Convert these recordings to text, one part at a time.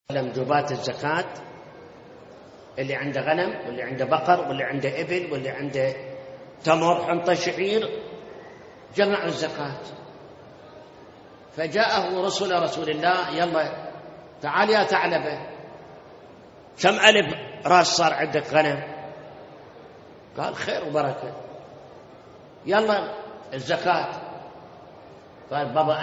جبات الزكاة اللي عنده غنم واللي عنده بقر واللي عنده إبل واللي عنده تمر حنطة شعير جمع الزكاة. فجاءه رسول الله: يلا تعال يا ثعلبة، كم ألف راس صار عندك غنم؟ قال: خير وبركة، يلا الزكاة. قال: بابا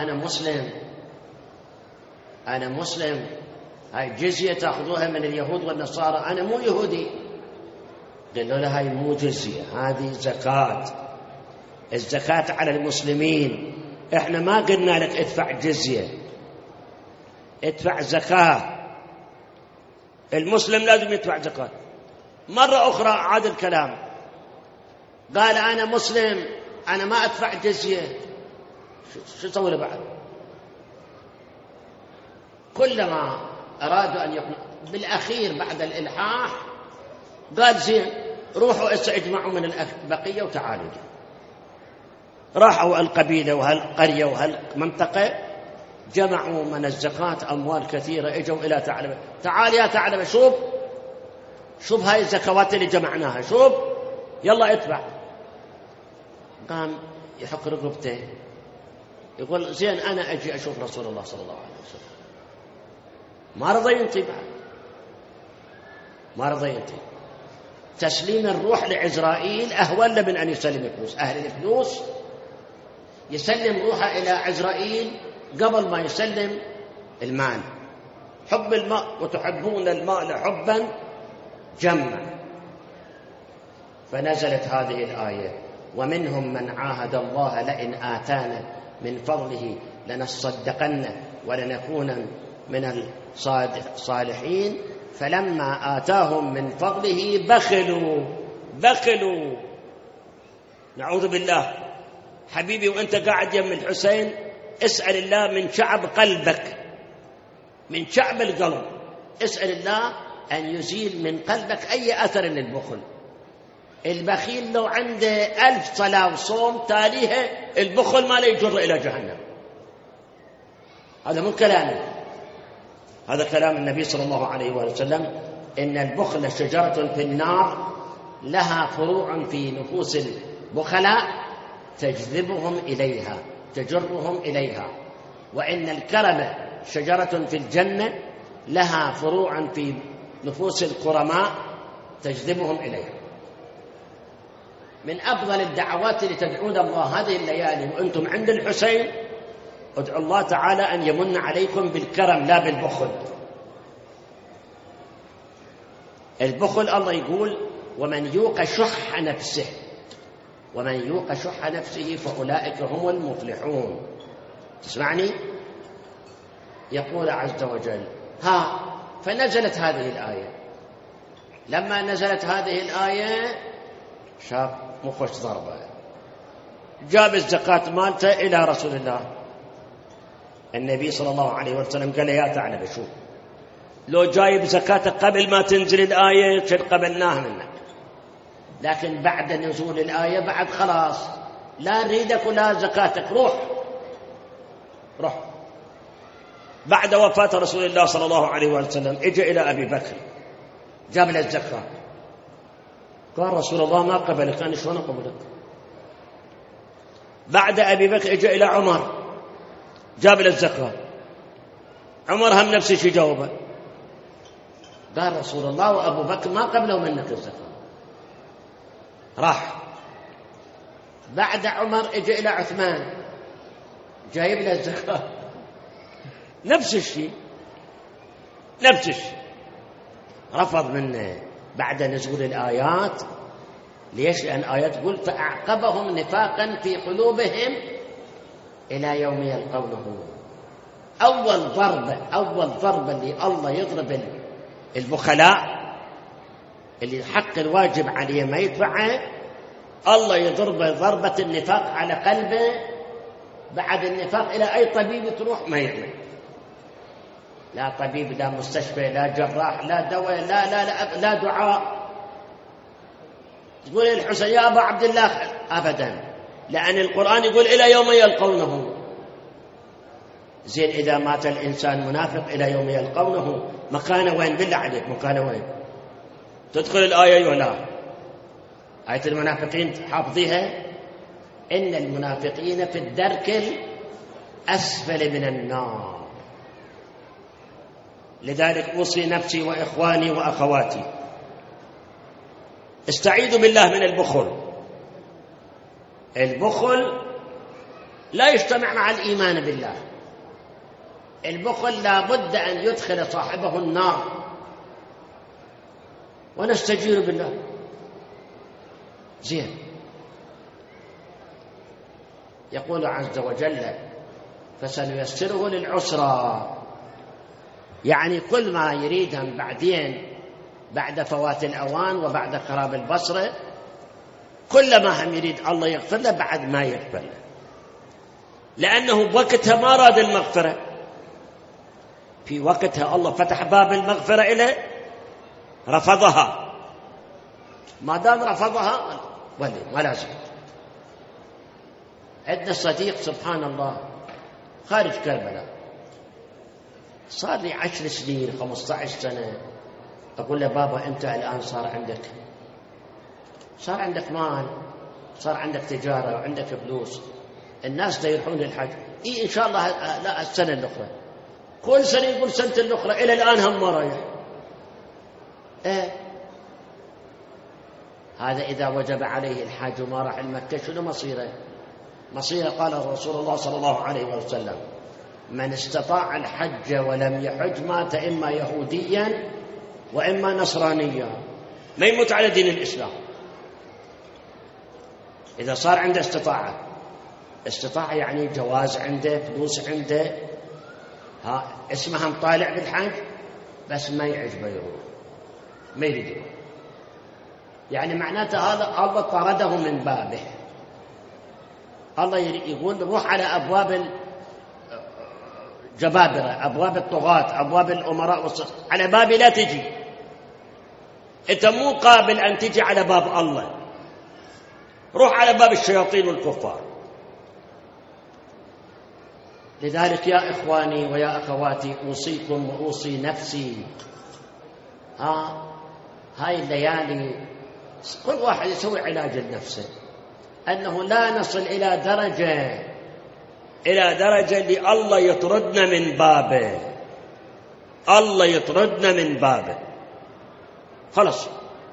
أنا مسلم، هاي جزية تأخذوها من اليهود والنصارى، أنا مو يهودي. قال له: هاي مو جزية، هذه زكاة، الزكاة على المسلمين، إحنا ما قلنا لك ادفع جزية، ادفع زكاة، المسلم لازم يدفع زكاة. مرة أخرى عاد الكلام، قال: أنا مسلم، أنا ما أدفع جزية. شو سوي له بعد؟ كلما أرادوا أن يقنعوا بالأخير بعد الإلحاح قال: زين، روحوا اجمعوا من البقية وتعالوا. راحوا القبيلة وهالقرية وهالمنطقة، جمعوا من الزكاة أموال كثيرة، اجوا إلى ثعلبة: تعال يا ثعلبة، شوف هاي الزكوات اللي جمعناها، شوف، يلا ادفع. قام يحك رقبته يقول: زين، أنا أجي أشوف رسول الله صلى الله عليه وسلم. ما رضى ينطي بعد، ما رضى ينطي. تسليم الروح لعزرائيل أهون من أن يسلم الفلوس. أهل الفلوس يسلم روحه إلى عزرائيل قبل ما يسلم المال. حب الماء وتحبون المال حبا جما. فنزلت هذه الآية: ومنهم من عاهد الله لئن آتانا من فضله لنصدقن ولنكون من الصالحين فلما آتاهم من فضله بخلوا. نعوذ بالله. حبيبي، وانت قاعد يم الحسين، اسأل الله من شعب قلبك، من شعب القلب، اسأل الله أن يزيل من قلبك أي أثر للبخل. البخيل لو عنده 1000 صلاة وصوم تاليها، البخل ما لا يجر إلى جهنم. هذا مو كلامي، هذا كلام النبي صلى الله عليه وسلم: إن البخل شجرة في النار لها فروع في نفوس البخلاء تجرهم إليها، وإن الكرم شجرة في الجنة لها فروع في نفوس الكرماء تجذبهم إليها. من أفضل الدعوات اللي تدعون الله هذه الليالي وأنتم عند الحسين، ادعوا الله تعالى أن يمن عليكم بالكرم لا بالبخل. البخل الله يقول: ومن يوق شح نفسه فأولئك هم المفلحون. تسمعني؟ يقول عز وجل: فنزلت هذه الآية. لما نزلت هذه الآية شاف مخش ضربة، جاب الزكاة مالته إلى رسول الله. النبي صلى الله عليه وسلم قال: يا ثعلبة، شوف، لو جايب زكاتك قبل ما تنزل الآية شد قبلناه منك، لكن بعد نزول الآية بعد خلاص لا نريدك ولا زكاتك، روح. بعد وفاة رسول الله صلى الله عليه وسلم اجى إلى أبي بكر، جاب له الزكاة. قال: رسول الله ما قبلك، أنا شلون أقبلك؟ بعد أبي بكر اجى إلى عمر، جاب له الزكاة. عمر هم نفس الشيء جاوبه، قال: رسول الله وأبو بكر ما قبلوا منك الزكاة. راح. بعد عمر اجى إلى عثمان، جايب له الزكاة، نفس الشيء. رفض منه بعد نزول الآيات. ليش؟ لأن آيات تقول: فأعقبهم نفاقا في قلوبهم إلى يوم يلقونه. أول ضربة اللي الله يضرب البخلاء اللي حق الواجب عليه ما يدفعه، الله يضرب ضربة النفاق على قلبه. بعد النفاق إلى أي طبيب تروح ما يعمل، لا طبيب، لا مستشفى، لا جراح، لا دواء، لا دعاء. تقول الحسين: يا أبا عبد الله، أبدا، لأن القرآن يقول: إلى يوم يلقونه. زين، إذا مات الإنسان منافق إلى يوم يلقونه مكانه وين؟ بالله عليك مكانه وين؟ تدخل الآية ولا آية المنافقين حافظيها؟ إن المنافقين في الدرك الأسفل من النار. لذلك أوصي نفسي وإخواني وأخواتي استعيذوا بالله من البخل. البخل لا يجتمع مع الإيمان بالله. البخل لا بد أن يدخل صاحبه النار، ونستجير بالله. زين، يقول عز وجل فسنيسره للعسرى، يعني كل ما يريدهم بعدين بعد فوات الأوان وبعد خراب البصرة، كل ما هم يريد الله يغفر له بعد ما يغفر له، لأنه بوقتها ما راد المغفرة. في وقتها الله فتح باب المغفرة إليه، رفضها. ما دام رفضها ما لازم. عندنا صديق سبحان الله خارج كربلاء، صار لي 10 سنين 15 سنة أقول له بابا أنت الآن صار عندك مال، صار عندك تجارة وعندك فلوس، الناس دا يروحون للحج. إن شاء الله لا السنة الأخرى، كل سنة يقول سنة الأخرى، إلى الآن هم ما رايح. هذا إذا وجب عليه الحج وما راح المكة شنو مصيره؟ مصيره قال رسول الله صلى الله عليه وسلم من استطاع الحج ولم يحج مات إما يهوديا وإما نصرانيا، ما يموت على دين الإسلام. إذا صار عنده استطاعة يعني جواز عنده، فلوس عنده، اسمها مطالع بالحج، بس ما يعجبه يروح، ما يريد يروح، يعني معناته هذا الله طرده من بابه. الله يقول روح على أبواب الجبابرة، أبواب الطغاة، أبواب الأمراء على بابي لا تجي. أنت مو قابل أن تجي على باب الله، روح على باب الشياطين والكفار. لذلك يا إخواني ويا أخواتي أوصيكم وأوصي نفسي، هاي الليالي كل واحد يسوي علاج لنفسه، أنه لا نصل إلى درجة اللي الله يطردنا من بابه، الله يطردنا من بابه خلص.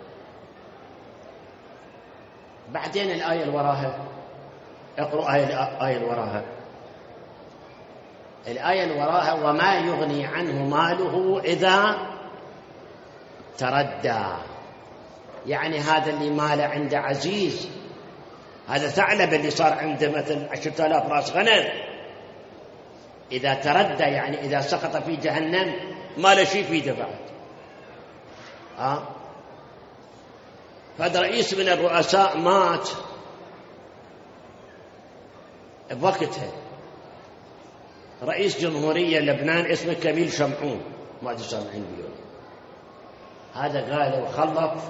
بعدين الآية اللي وراها، اقرأ الآية اللي وراها. الآية اللي وراها وما يغني عنه ماله إذا تردى، يعني هذا اللي ماله عنده عزيز، هذا ثعلب اللي صار عنده مثل 10,000 رأس غنم، إذا تردى يعني إذا سقط في جهنم ما له شيء في دفعه. فهذا رئيس من الرؤساء مات بوقتها، رئيس جمهورية لبنان اسمه كميل شمعون، ما تسمعين بيه. هذا قال وخلف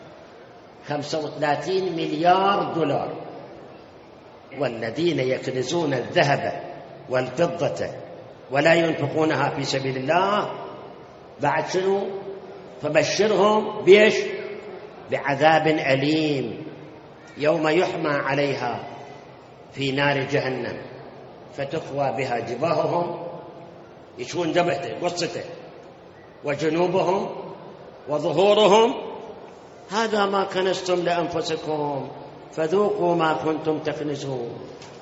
35 مليار دولار. والذين يكنزون الذهب والفضة ولا ينفقونها في سبيل الله بعد شنو؟ فبشرهم بيش؟ بعذاب أليم يوم يحمى عليها في نار جهنم فتقوى بها جباههم، يشون جبهته قصته وجنوبهم وظهورهم، هذا ما كنزتم لأنفسكم فذوقوا ما كنتم تكنزون.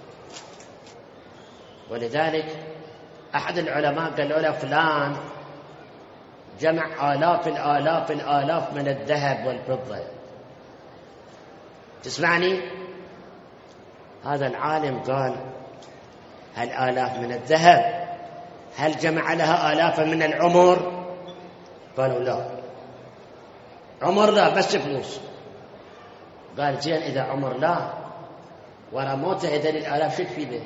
ولذلك أحد العلماء قال له فلان جمع آلاف من الذهب والفضة. تسمعني؟ هذا العالم قال هل آلاف من الذهب؟ هل جمع لها آلاف من العمر؟ قالوا لا، عمر لا بس فلوس. قال زين إذا عمر لا ورا موته هذول الآلاف شو تفيده؟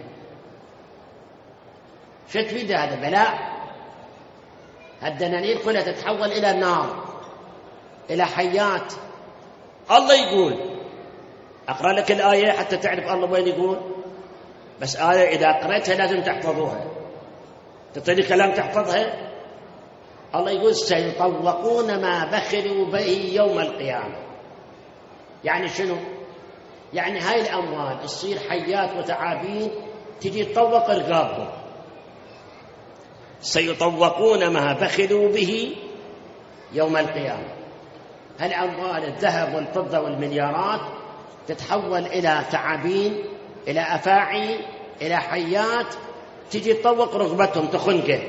شو تفيده؟ هذا بلاء. الدنانير كلها تتحول إلى نار، إلى حيات. الله يقول، أقرأ لك الآية حتى تعرف الله وين يقول، بس آية إذا قرأتها لازم تحفظوها. تعطيني كلام تحفظها؟ الله يقول سيطوقون ما بخلوا به يوم القيامة. يعني شنو؟ يعني هاي الأموال تصير حيات وتعابين تجي تطوق رقابهم. سيطوقون ما بخلوا به يوم القيامة. هالأموال الذهب والفضة والمليارات تتحول إلى تعابين، إلى أفاعي، إلى حيات تجي تطوق رغبتهم تخنقه.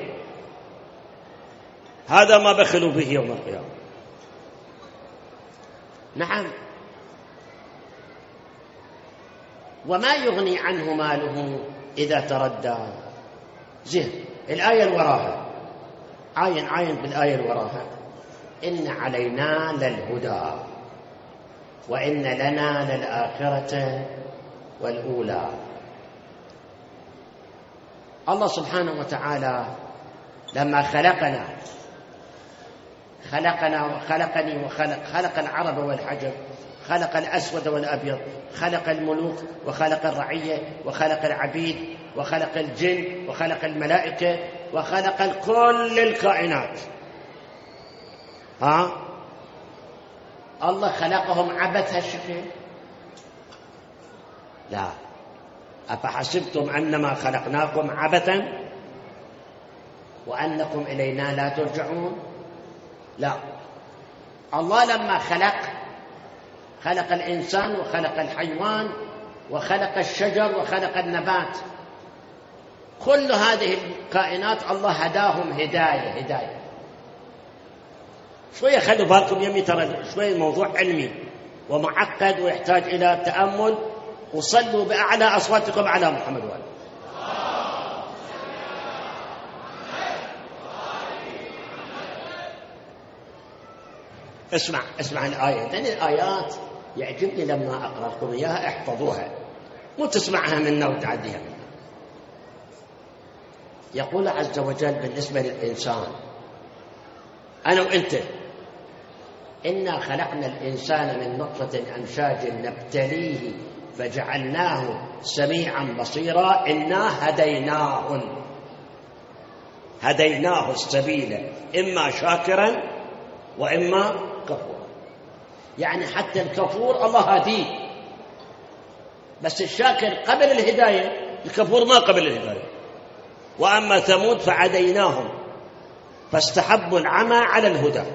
هذا ما بخلوا به يوم القيامة. نعم. وما يغني عنه ماله إذا تردى. زين، الآية الوراها عاين بالآية الوراها: إن علينا للهدى وإن لنا للآخرة والأولى. الله سبحانه وتعالى لما خلقني خلق العرب والحجر، خلق الأسود والأبيض، خلق الملوك وخلق الرعية وخلق العبيد وخلق الجن وخلق الملائكة وخلق كل الكائنات. الله خلقهم عبث هالشكل؟ لا. أفحسبتم أنما خلقناكم عبثا وأنكم إلينا لا ترجعون؟ لا. الله لما خلق الإنسان وخلق الحيوان وخلق الشجر وخلق النبات، كل هذه الكائنات الله هداهم هداية. شوية خلوا بالكم يمي، ترى شوية الموضوع علمي ومعقد ويحتاج إلى تأمل. وصلوا بأعلى أصواتكم على محمد وآله. اسمع الآية، لأن الآيات يعجبني لما أقرأ لكم إياها احفظوها، مو تسمعها منا وتعديها منا. يقول عز وجل بالنسبة للإنسان، أنا وإنت، إنا خلقنا الإنسان من نطفة أمشاج نبتليه فجعلناه سميعا بصيرا إنا هديناه السبيل إما شاكرا وإما كفورا. يعني حتى الكفور الله هديه، بس الشاكر قبل الهداية، الكفور ما قبل الهداية. وأما ثمود فعديناهم فاستحبوا العمى على الهدى.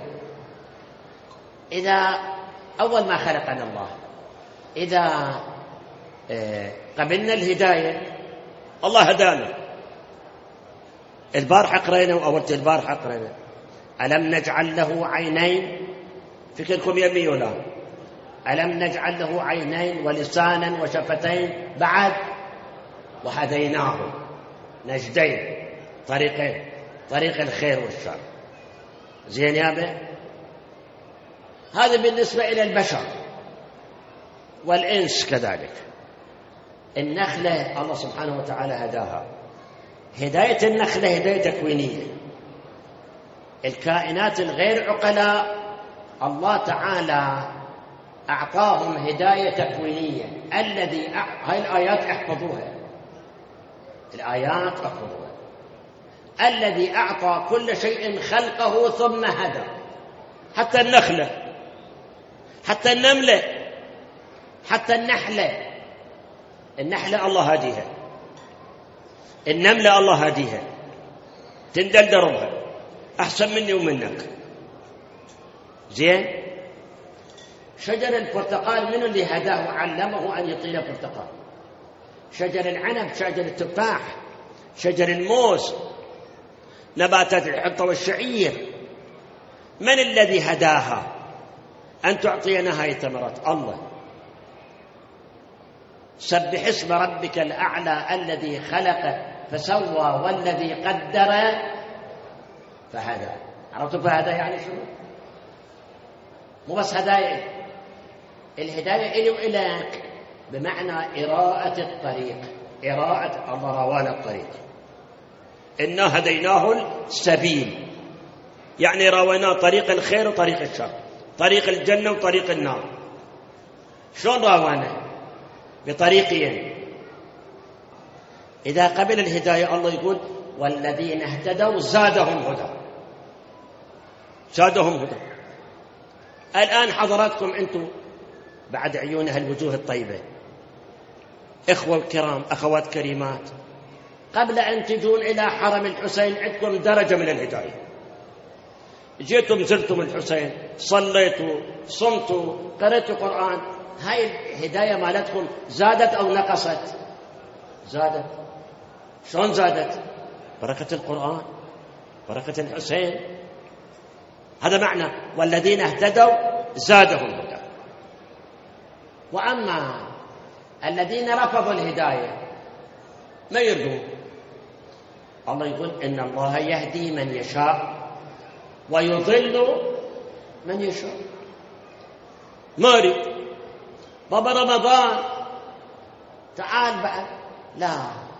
إذا أول ما خلقنا الله، إذا قبلنا الهداية الله هدانا. البارحة قرينا وأولت البارحة قرينا: ألم نجعل له عينين؟ فكركم يمي ولا؟ ألم نجعل له عينين ولسانا وشفتين بعد؟ وهديناه نجدين، طريقين، طريق الخير والشر. زين يا بي؟ هذا بالنسبة إلى البشر والإنس كذلك. النخلة الله سبحانه وتعالى هداها. هداية النخلة هداية تكوينية. الكائنات الغير عقلاء الله تعالى أعطاهم هداية تكوينية. هاي الآيات احفظوها، الآيات احفظوها. الذي أعطى كل شيء خلقه ثم هدى. حتى النخلة، حتى النملة، حتى النحلة الله هديها. النملة الله هديها، تندل دربها أحسن مني ومنك. زين؟ شجر البرتقال من اللي هداه وعلمه أن يطيل برتقال؟ شجر العنب، شجر التفاح، شجر الموز، نباتات الحنطة والشعير. من الذي هداها أن تعطينا هاي الثمرات؟ الله. سبح اسم ربك الأعلى الذي خلق فسوى والذي قدر فهدى. عرفتوا فهدى يعني شنو؟ مو بس هدايا، الهداية إلي وإليك بمعنى إراءة الطريق. إراءة الله روانا الطريق. إنا هديناه السبيل، يعني راويناه طريق الخير وطريق الشر، طريق الجنة وطريق النار. شلون راوانا؟ بطريقين. إذا قبل الهداية الله يقول: والذين اهتدوا زادهم هدى. زادهم هدى. الآن حضراتكم أنتم بعد عيون هالوجوه الطيبة، إخوة الكرام، أخوات كريمات، قبل أن تجون إلى حرم الحسين عندكم درجة من الهداية. جيتم زرتم الحسين، صليتوا، صمتوا، قرأتوا قرآن، هاي الهداية مالتكم زادت أو نقصت؟ زادت. شلون زادت؟ بركة القرآن، بركة الحسين. هذا معنى والذين اهتدوا زادهم هدى. وأما الذين رفضوا الهداية ما يردون. الله يقول إن الله يهدي من يشاء ويضل من يشاء. ما أريد بابا رمضان تعال بعد، لا،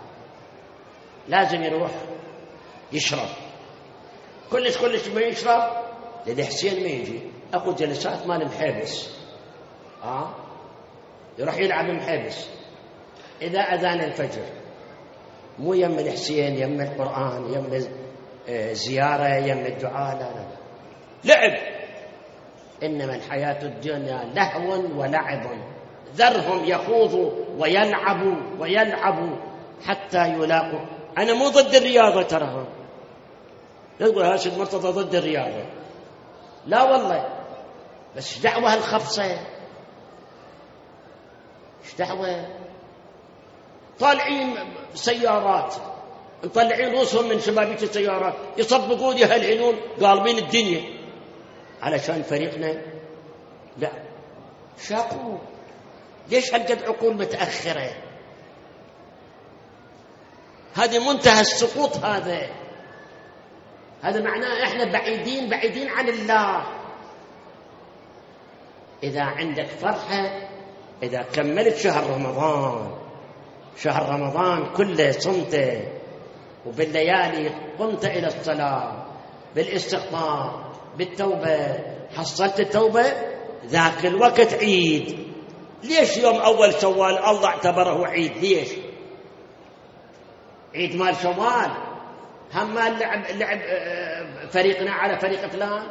لازم يروح يشرب كلش ما يشرب. لدي حسين ما يجي، أخذ جلسات مال محابس، يروح يلعب محابس إذا أذان الفجر، مو يم الحسين، يم القرآن، يم زيارة، يم الدعاء، لا لا لعب. إنما الحياة الدنيا لهو ولعب، ذرهم يخوضوا ويلعبوا حتى يلاقوا. أنا مو ضد الرياضة تراهم، يقول هاشم مرتضى ضد الرياضة، لا والله، بس ايش دعوة هالخبصة؟ ايش دعوة؟ طالعين سيارات، مطلعين رؤوسهم من شبابيك السيارات، يصبقون يهلهلون قالبين الدنيا علشان فريقنا. لا، شاقوا. ليش هالقد عقول متأخرة؟ هذه منتهى السقوط. هذا معناه احنا بعيدين عن الله. إذا عندك فرحة، إذا كملت شهر رمضان كله صمت، وبالليالي قمت إلى الصلاة بالاستغفار بالتوبة، حصلت التوبة، ذاك الوقت عيد. ليش يوم أول شوال الله اعتبره عيد؟ ليش عيد مال شوال؟ هم لعب فريقنا على فريق فلان،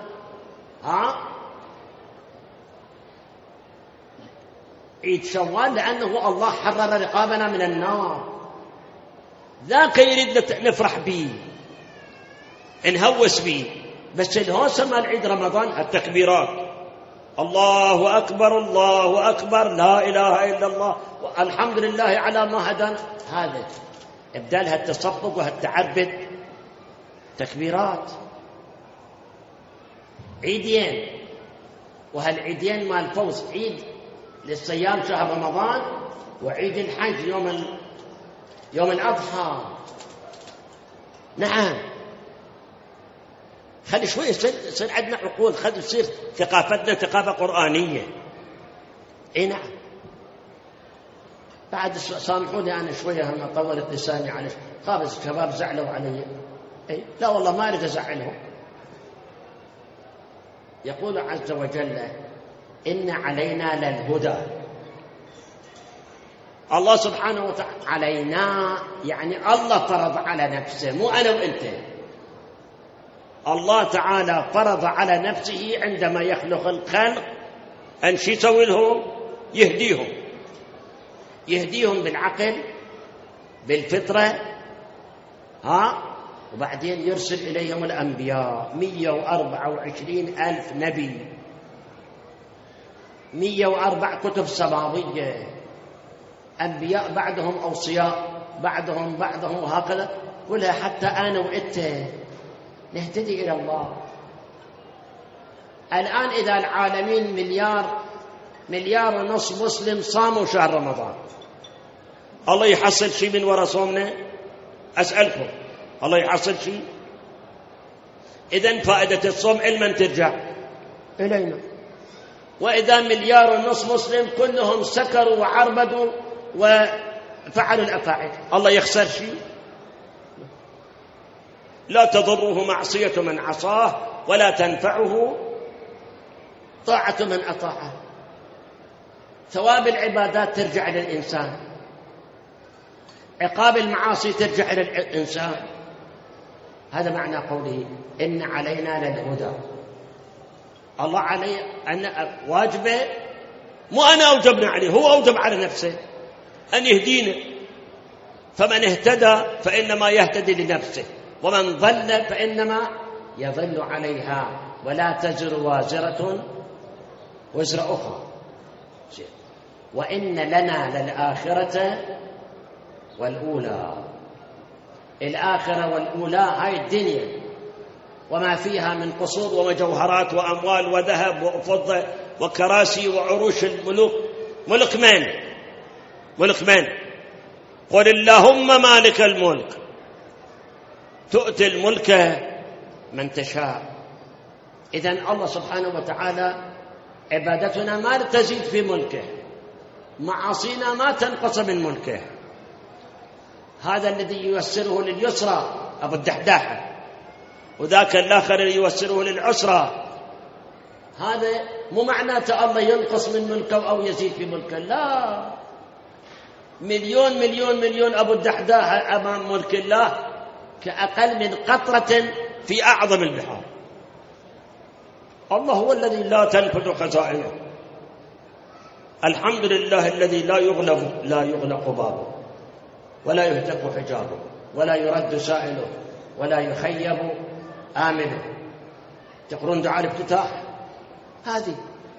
عيد شوال لأنه الله حرر رقابنا من النار. ذاك يريد نفرح به، نهوس به. بس الهوسة مال عيد رمضان التكبيرات، الله أكبر الله أكبر، لا إله إلا الله، الحمد لله على ما هدانا. هذا ابدالها التصفق وهالتعبد تكبيرات. عيدين، وهالعيدين مال فوز، عيد للصيام شهر رمضان، وعيد الحج يوم الأضحى. نعم، خلي شوي يصير عندنا عقول، خلي تصير ثقافتنا ثقافة قرآنية. نعم. بعد سامحوني أنا شوية هم طولت لساني على خابز الشباب زعلوا علي. لا والله ما أريد أزعلهم. يقول عز وجل إن علينا للهدى. الله سبحانه وتعالى علينا، يعني الله فرض على نفسه، مو أنا وإنت. الله تعالى فرض على نفسه عندما يخلق الخلق أن شي يسوي لهم؟ يهديهم بالعقل بالفطرة، وبعدين يرسل إليهم الأنبياء 124,000 نبي، 104 كتب سماوية، أنبياء بعدهم أوصياء، بعدهم وهكذا، كلها حتى أنا وإنت نهتدي إلى الله. الآن إذا العالمين مليار ونصف مسلم صاموا شهر رمضان، الله يحصل شيء من وراء صومنا؟ أسألكم، الله يحصل شيء؟ إذن فائدة الصوم علما ترجع إلينا. وإذا مليار ونصف مسلم كلهم سكروا وعربدوا وفعلوا الأفاعيل، الله يخسر شيء؟ لا تضره معصية من عصاه ولا تنفعه طاعة من أطاعه. ثواب العبادات ترجع إلى الإنسان، عقاب المعاصي ترجع إلى الإنسان. هذا معنى قوله إن علينا للهدى. الله عليه أن واجبه، مو أنا أوجبنا عليه، هو أوجب على نفسه أن يهدينا. فمن اهتدى فإنما يهتدي لنفسه، ومن ضل فإنما يضل عليها، ولا تزر وازرة وزر أخرى. وإن لنا للآخرة والأولى. الآخرة والأولى هاي الدنيا وما فيها من قصور ومجوهرات وأموال وذهب وفضة وكراسي وعروش الملوك. ملك من؟ ملك من؟ قل اللهم مالك الملك تؤتي الملك من تشاء. إذن الله سبحانه وتعالى عبادتنا ما تزيد في ملكه، معاصينا ما تنقص من ملكه. هذا الذي ييسره لليسرى أبو الدحداحة، وذاك الآخر ييسره للعسرى. هذا مو معناته الله ينقص من ملكه أو يزيد في ملكه، لا. مليون مليون مليون أبو الدحداحة أمام ملك الله كأقل من قطرة في أعظم البحار. الله هو الذي لا تنفذ خزائنه. الحمد لله الذي لا يغلق بابه، ولا يهتك حجابه، ولا يرد سائله، ولا يخيب آمنه. تقرون دعاء الافتتاح هذه.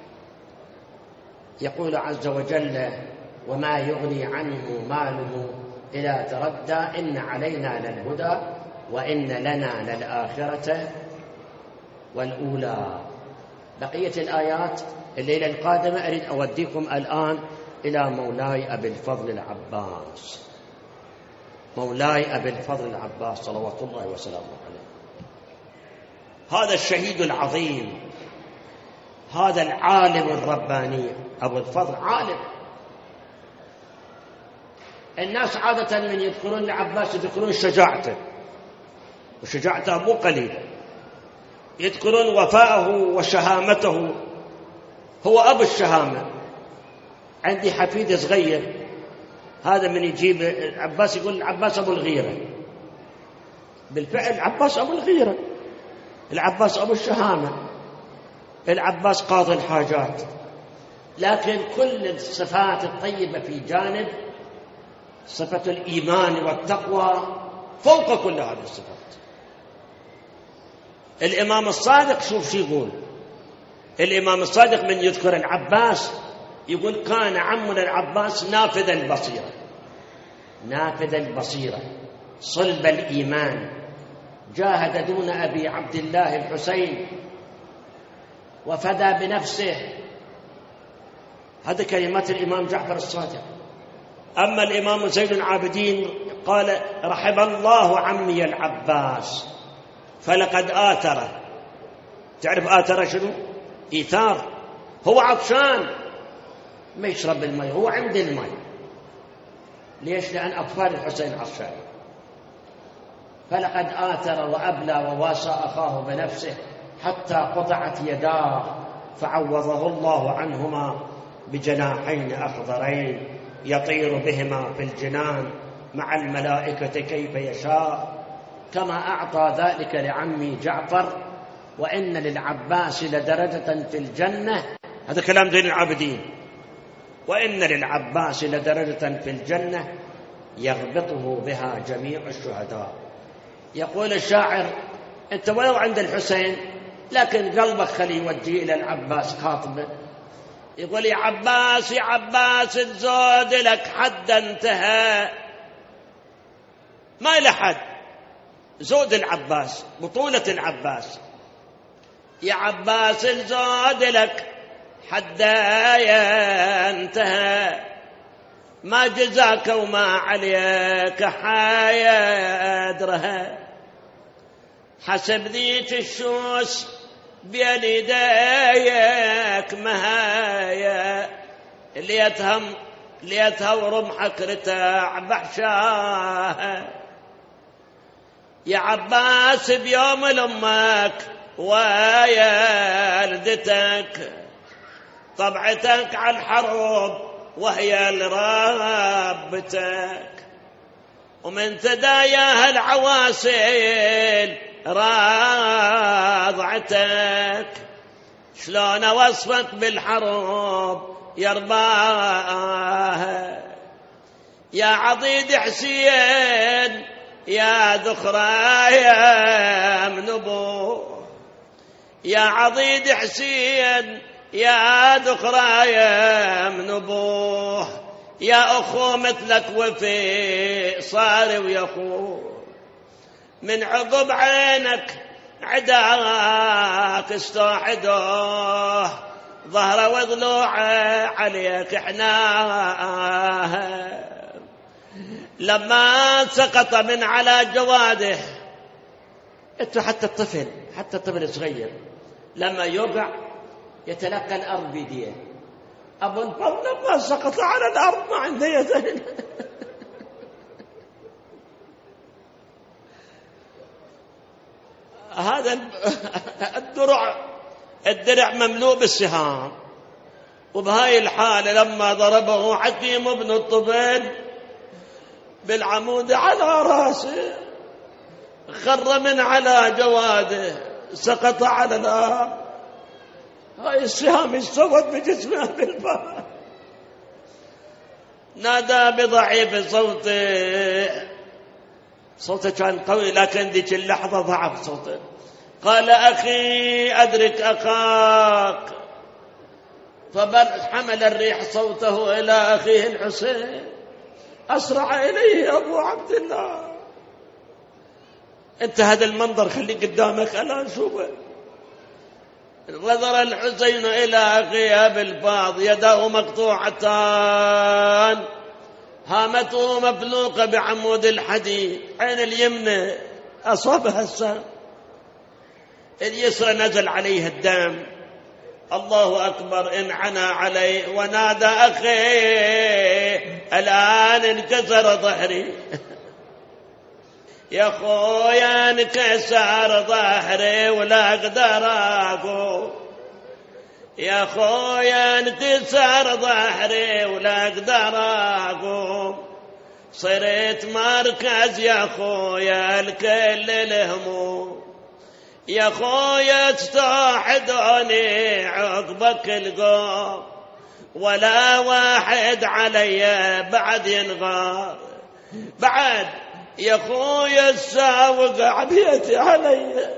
يقول عز وجل: وما يغني عنه ماله إذا تردى إن علينا للهدى وإن لنا للآخرة والأولى. بقية الآيات الليلة القادمة أريد أوديكم الآن إلى مولاي أبي الفضل العباس، مولاي أبي الفضل العباس صلوات الله وسلامه عليه. هذا الشهيد العظيم، هذا العالم الرباني أبو الفضل عالم. الناس عادة من يذكرون العباس يذكرون شجاعته، وشجاعته مو قليلة. يذكرون وفاءه وشهامته، هو أبو الشهامة. عندي حفيد صغير، هذا من يجيب العباس يقول العباس أبو الغيرة. بالفعل العباس أبو الغيرة، العباس أبو الشهامة، العباس قاضي الحاجات. لكن كل الصفات الطيبة في جانب، صفة الإيمان والتقوى فوق كل هذه الصفات. الإمام الصادق شوف شو يقول. الإمام الصادق من يذكر العباس يقول: كان عمنا العباس نافذ البصيرة، نافذ البصيرة، صلب الإيمان، جاهد دون أبي عبد الله الحسين وفدى بنفسه. هذه كلمات الإمام جعفر الصادق. أما الإمام زين العابدين قال: رحم الله عمي العباس فلقد آثره. تعرف آثره شنو؟ إيثار. هو عطشان ما يشرب الماء، هو عند الماء. ليش؟ لأن أطفال الحسين عطشان. فلقد آثر وأبلى وواسى أخاه بنفسه حتى قطعت يداه، فعوضه الله عنهما بجناحين أخضرين يطير بهما في الجنان مع الملائكة كيف يشاء، كما أعطى ذلك لعمي جعفر، وإن للعباس لدرجة في الجنة. هذا كلام زين العابدين. وإن للعباس لدرجة في الجنة يغبطه بها جميع الشهداء. يقول الشاعر: أنت ولو عند الحسين لكن قلبك خلي يودي إلى العباس خاطبه. يقول: يا عباس يا عباس الزود لك حد انتهى. ما إلى حد زود العباس، بطولة العباس. يا عباس الزود لك حد ينتهى، ما جزاك وما عليك حيدرها. حسب ذيك الشوس بين يديك مهايا، ليتها ورمحك رتاع بحشاها. يا عباس بيوم لأمك ويلدتك طبعتك على الحروب وهي لرابتك، ومن ثداياها العواسل راضعتك. شلون وصفك بالحروب يرباها، يا عضيد حسين يا ذخرى يا من أبوه، يا عضيد حسين يا ذخرى يا من أبوه، يا أخو مثلك وفي صار ويا أخو، من عقب عينك عداك استوحدوه، ظهره وضلوعه عليك احناه، لما سقط من على جواده. انتوا حتى الطفل صغير لما يوقع يتلقى الارض بيديه. ابو الفضل لما سقط على الارض ما عنده يدين هذا الدرع مملوء بالسهام. وبهاي الحالة لما ضربه حكيم بن الطفيل بالعمود على راسه خر من على جواده، سقط على الأرض. هاي السهام استوت بجسمه بالباب. نادى بضعيف صوته كان قوي، لكن ذيك اللحظة ضعف صوته. قال أخي أدرك أخاك، فحمل الريح صوته إلى أخيه الحسين، أسرع إليه أبو عبد الله. انت هذا المنظر خلي قدامك ألا نشوفه. نظر الحسين إلى أخيه بالفاض، يداه مقطوعتان، هامته مفلوقة بعمود الحديد، عين اليمنى أصابها السهم، اليسرى نزل عليه الدم. الله أكبر، انعنى عليه ونادى أخي الآن انكسر ظهري يا خويا انكسر ظهري ولا أقدر أقوم، يا خويا انكسر ظهري ولا أقدر أقوم، صرت مركز يا خويا الكل الهموم، يا خويا استوحدوني عقبك القوم، ولا واحد علي بعد ينغار، بعد يا خويا الساوق عبيتي علي،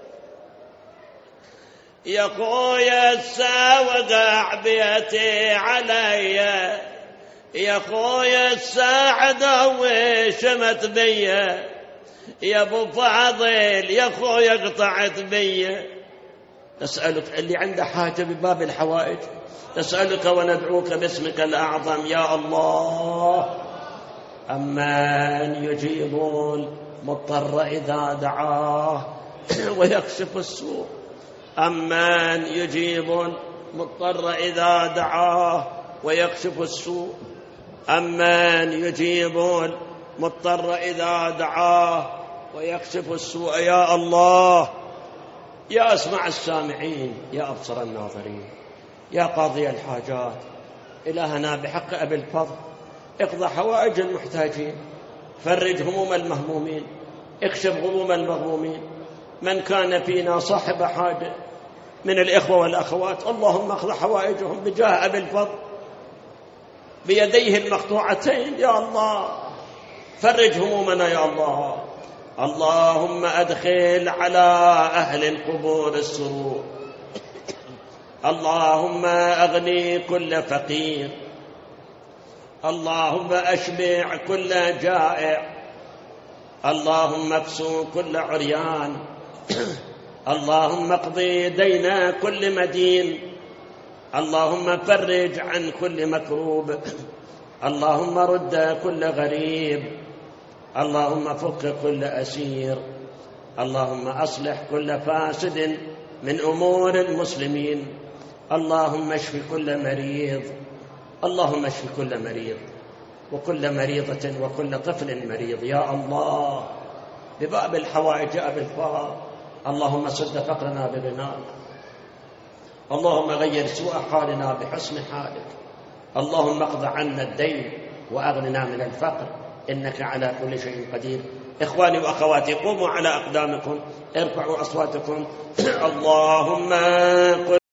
يا خويا الساوق عبيتي علي، يا خويا الساعدة وشمت بيا، يا ابو فاضل يا خويا قطعت بيا. نسألك اللي عنده حاجة بباب الحوائج، نسألك وندعوك باسمك الأعظم يا الله. أمن يجيب المضطر إذا دعاه ويكشف السوء، أمن يجيب المضطر إذا دعاه ويكشف السوء، أمن يجيب المضطر إذا دعاه ويكشف السوء. يا الله، يا أسمع السامعين، يا أبصر الناظرين، يا قاضي الحاجات، إلهنا بحق أبي الفضل اقضى حوائج المحتاجين، فرج هموم المهمومين، اكشف غموم المغمومين. من كان فينا صاحب حاجة من الإخوة والأخوات اللهم اقضى حوائجهم بجاه أبي الفضل بيديه المقطوعتين يا الله، فرج همومنا يا الله. اللهم أدخل على أهل القبور السرور، اللهم أغني كل فقير، اللهم أشبع كل جائع، اللهم اكسو كل عريان، اللهم اقضي دين كل مدين، اللهم فرج عن كل مكروب، اللهم رد كل غريب، اللهم فك كل أسير، اللهم أصلح كل فاسد من أمور المسلمين، اللهم اشف كل مريض، اللهم اشف كل مريض وكل مريضة وكل طفل مريض يا الله. بباب الحوائج أبي الفضل اللهم سد فقرنا بغناك، اللهم غير سوء حالنا بحسن حالك، اللهم اقض عنا الدين وأغننا من الفقر، إنك على كل شيء قدير. إخواني وأخواتي قوموا على أقدامكم، ارفعوا أصواتكم. اللهم